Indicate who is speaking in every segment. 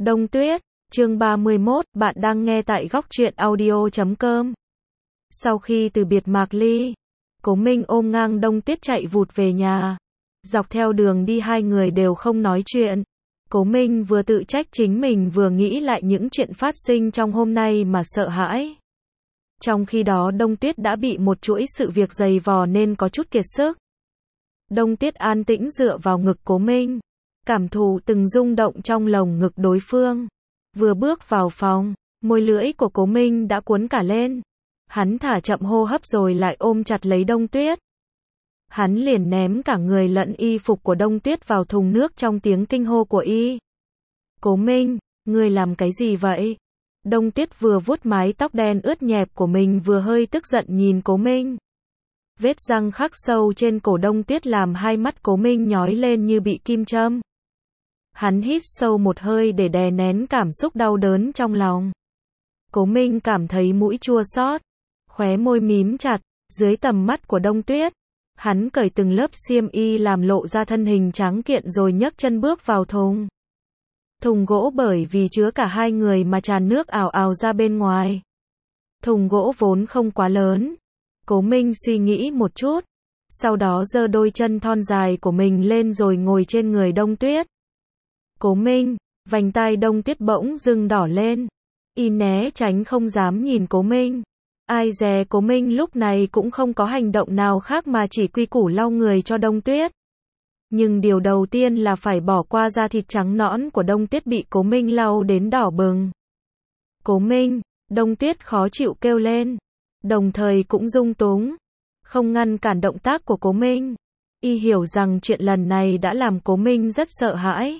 Speaker 1: Đông Tuyết, chương 31, bạn đang nghe tại góc truyện audio.com. Sau khi từ biệt Mạc Ly, Cố Minh ôm ngang Đông Tuyết chạy vụt về nhà. Dọc theo đường đi hai người đều không nói chuyện. Cố Minh vừa tự trách chính mình vừa nghĩ lại những chuyện phát sinh trong hôm nay mà sợ hãi. Trong khi đó Đông Tuyết đã bị một chuỗi sự việc dày vò nên có chút kiệt sức. Đông Tuyết an tĩnh dựa vào ngực Cố Minh, cảm thụ từng rung động trong lồng ngực đối phương. Vừa bước vào phòng, môi lưỡi của Cố Minh đã cuốn cả lên. Hắn thả chậm hô hấp rồi lại ôm chặt lấy Đông Tuyết. Hắn liền ném cả người lẫn y phục của Đông Tuyết vào thùng nước trong tiếng kinh hô của y. Cố Minh, ngươi làm cái gì vậy? Đông Tuyết vừa vuốt mái tóc đen ướt nhẹp của mình vừa hơi tức giận nhìn Cố Minh. Vết răng khắc sâu trên cổ Đông Tuyết làm hai mắt Cố Minh nhói lên như bị kim châm. Hắn hít sâu một hơi để đè nén cảm xúc đau đớn trong lòng. Cố Minh cảm thấy mũi chua xót, khóe môi mím chặt, dưới tầm mắt của Đông Tuyết. Hắn cởi từng lớp xiêm y làm lộ ra thân hình tráng kiện rồi nhấc chân bước vào thùng. Thùng gỗ bởi vì chứa cả hai người mà tràn nước ào ào ra bên ngoài. Thùng gỗ vốn không quá lớn. Cố Minh suy nghĩ một chút, sau đó giơ đôi chân thon dài của mình lên rồi ngồi trên người Đông Tuyết. Cố Minh, vành tai Đông Tuyết bỗng dưng đỏ lên. Y né tránh không dám nhìn Cố Minh. Ai dè Cố Minh lúc này cũng không có hành động nào khác mà chỉ quy củ lau người cho Đông Tuyết. Nhưng điều đầu tiên là phải bỏ qua da thịt trắng nõn của Đông Tuyết bị Cố Minh lau đến đỏ bừng. Cố Minh, Đông Tuyết khó chịu kêu lên, đồng thời cũng lung túng, không ngăn cản động tác của Cố Minh. Y hiểu rằng chuyện lần này đã làm Cố Minh rất sợ hãi.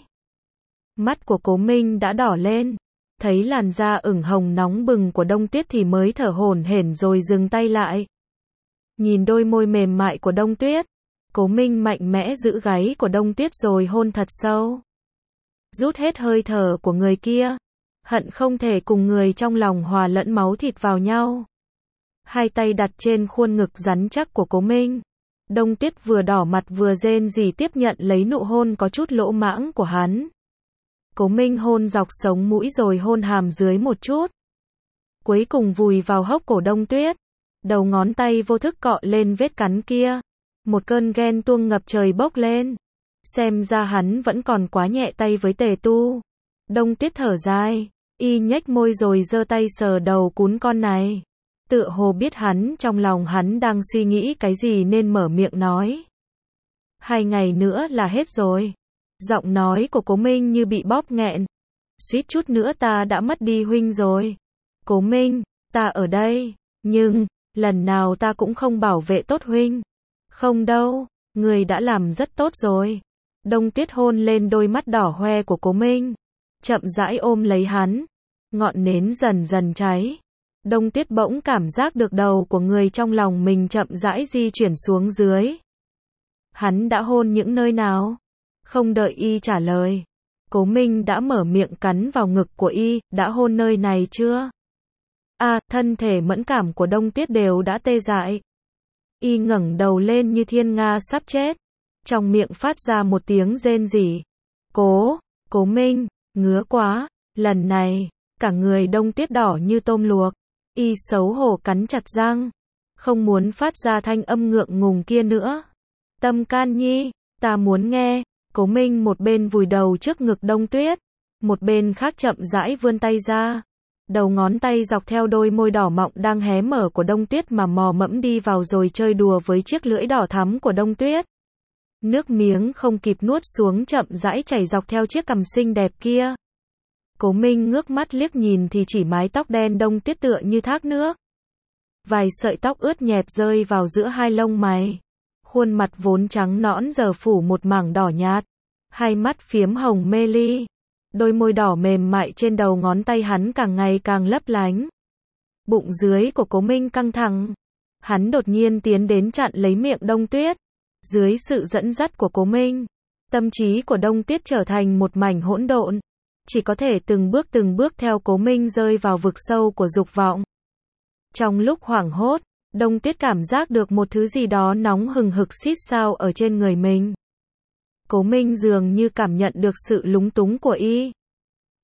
Speaker 1: Mắt của Cố Minh đã đỏ lên, thấy làn da ửng hồng nóng bừng của Đông Tuyết thì mới thở hổn hển rồi dừng tay lại. Nhìn đôi môi mềm mại của Đông Tuyết, Cố Minh mạnh mẽ giữ gáy của Đông Tuyết rồi hôn thật sâu. Rút hết hơi thở của người kia, hận không thể cùng người trong lòng hòa lẫn máu thịt vào nhau. Hai tay đặt trên khuôn ngực rắn chắc của Cố Minh. Đông Tuyết vừa đỏ mặt vừa rên rỉ tiếp nhận lấy nụ hôn có chút lỗ mãng của hắn. Cố Minh hôn dọc sống mũi rồi hôn hàm dưới một chút. Cuối cùng vùi vào hốc cổ Đông Tuyết. Đầu ngón tay vô thức cọ lên vết cắn kia. Một cơn ghen tuông ngập trời bốc lên. Xem ra hắn vẫn còn quá nhẹ tay với Tề Tu. Đông Tuyết thở dài. Y nhếch môi rồi giơ tay sờ đầu cún con này. Tựa hồ biết hắn trong lòng hắn đang suy nghĩ cái gì nên mở miệng nói. 2 ngày nữa là hết rồi. Giọng nói của Cố Minh như bị bóp nghẹn. Suýt chút nữa ta đã mất đi huynh rồi. Cố Minh, ta ở đây, nhưng, lần nào ta cũng không bảo vệ tốt huynh. Không đâu, người đã làm rất tốt rồi. Đông Tuyết hôn lên đôi mắt đỏ hoe của Cố Minh. Chậm rãi ôm lấy hắn. Ngọn nến dần dần cháy. Đông Tuyết bỗng cảm giác được đầu của người trong lòng mình chậm rãi di chuyển xuống dưới. Hắn đã hôn những nơi nào? Không đợi y trả lời, Cố Minh đã mở miệng cắn vào ngực của y, đã hôn nơi này chưa? Thân thể mẫn cảm của Đông Tuyết đều đã tê dại. Y ngẩng đầu lên như thiên nga sắp chết, trong miệng phát ra một tiếng rên rỉ. Cố Minh, ngứa quá, lần này, cả người Đông Tuyết đỏ như tôm luộc. Y xấu hổ cắn chặt răng, không muốn phát ra thanh âm ngượng ngùng kia nữa. Tâm can nhi, ta muốn nghe. Cố Minh một bên vùi đầu trước ngực Đông Tuyết, một bên khác chậm rãi vươn tay ra. Đầu ngón tay dọc theo đôi môi đỏ mọng đang hé mở của Đông Tuyết mà mò mẫm đi vào rồi chơi đùa với chiếc lưỡi đỏ thắm của Đông Tuyết. Nước miếng không kịp nuốt xuống chậm rãi chảy dọc theo chiếc cằm xinh đẹp kia. Cố Minh ngước mắt liếc nhìn thì chỉ mái tóc đen Đông Tuyết tựa như thác nước. Vài sợi tóc ướt nhẹp rơi vào giữa hai lông mày. Khuôn mặt vốn trắng nõn giờ phủ một mảng đỏ nhạt. Hai mắt phiếm hồng mê ly. Đôi môi đỏ mềm mại trên đầu ngón tay hắn càng ngày càng lấp lánh. Bụng dưới của Cố Minh căng thẳng. Hắn đột nhiên tiến đến chặn lấy miệng Đông Tuyết. Dưới sự dẫn dắt của Cố Minh, tâm trí của Đông Tuyết trở thành một mảnh hỗn độn. Chỉ có thể từng bước theo Cố Minh rơi vào vực sâu của dục vọng. Trong lúc hoảng hốt, Đông Tuyết cảm giác được một thứ gì đó nóng hừng hực xít sao ở trên người mình. Cố Minh dường như cảm nhận được sự lúng túng của y.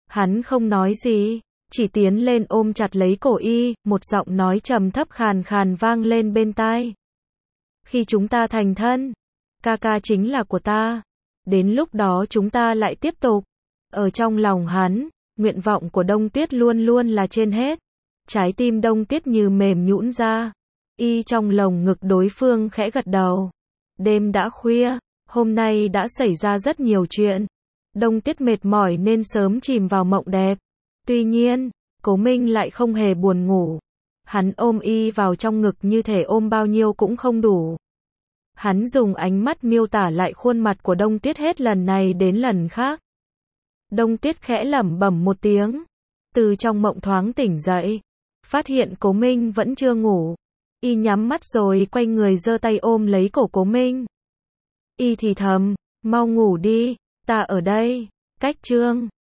Speaker 1: Hắn không nói gì, chỉ tiến lên ôm chặt lấy cổ y, một giọng nói trầm thấp khàn khàn vang lên bên tai. Khi chúng ta thành thân, ca ca chính là của ta. Đến lúc đó chúng ta lại tiếp tục. Ở trong lòng hắn, nguyện vọng của Đông Tuyết luôn luôn là trên hết. Trái tim Đông Tuyết như mềm nhũn ra. Y trong lồng ngực đối phương khẽ gật đầu. Đêm đã khuya, hôm nay đã xảy ra rất nhiều chuyện. Đông Tuyết mệt mỏi nên sớm chìm vào mộng đẹp. Tuy nhiên, Cố Minh lại không hề buồn ngủ. Hắn ôm y vào trong ngực như thể ôm bao nhiêu cũng không đủ. Hắn dùng ánh mắt miêu tả lại khuôn mặt của Đông Tuyết hết lần này đến lần khác. Đông Tuyết khẽ lẩm bẩm một tiếng. Từ trong mộng thoáng tỉnh dậy. Phát hiện Cố Minh vẫn chưa ngủ. Y nhắm mắt rồi quay người giơ tay ôm lấy cổ Cố Minh. Y thì thầm, mau ngủ đi, ta ở đây. Cách chương